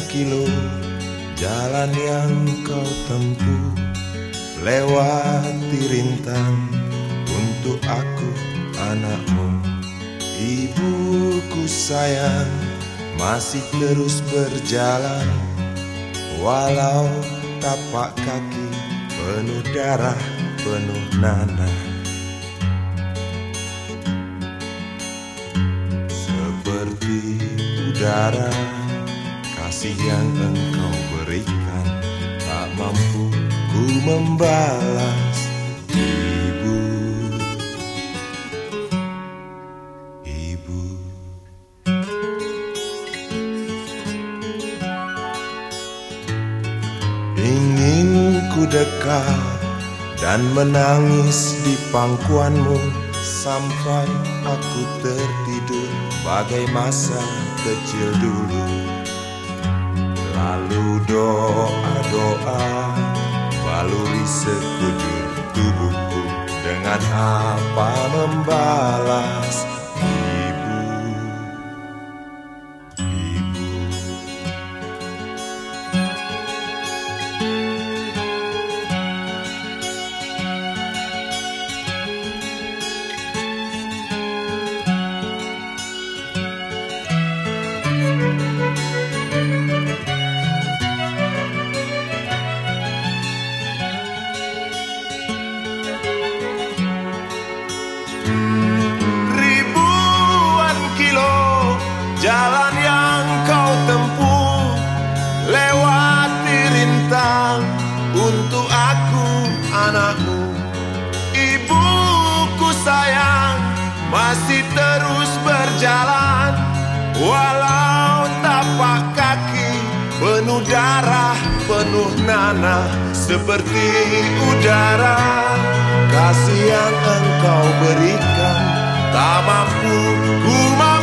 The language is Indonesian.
kilo jalan yang kau tempuh, lewati rintang untuk aku anakmu. Ibuku sayang masih terus berjalan, walau tapak kaki penuh darah, penuh nanah. Seperti udara, kasih yang engkau berikan tak mampu ku membalas. Ibu, ibu. Ingin ku dekat dan menangis di pangkuanmu sampai aku tertidur bagai masa kecil dulu. Lalu doa-doa baluri sekujur tubuhku, dengan apa membalas. Ibu, ibu. Jalan yang kau tempuh, lewati rintang untuk aku anakmu. Ibuku sayang masih terus berjalan, walau tapak kaki penuh darah, penuh nanah. Seperti udara, kasih yang engkau berikan tak mampu ku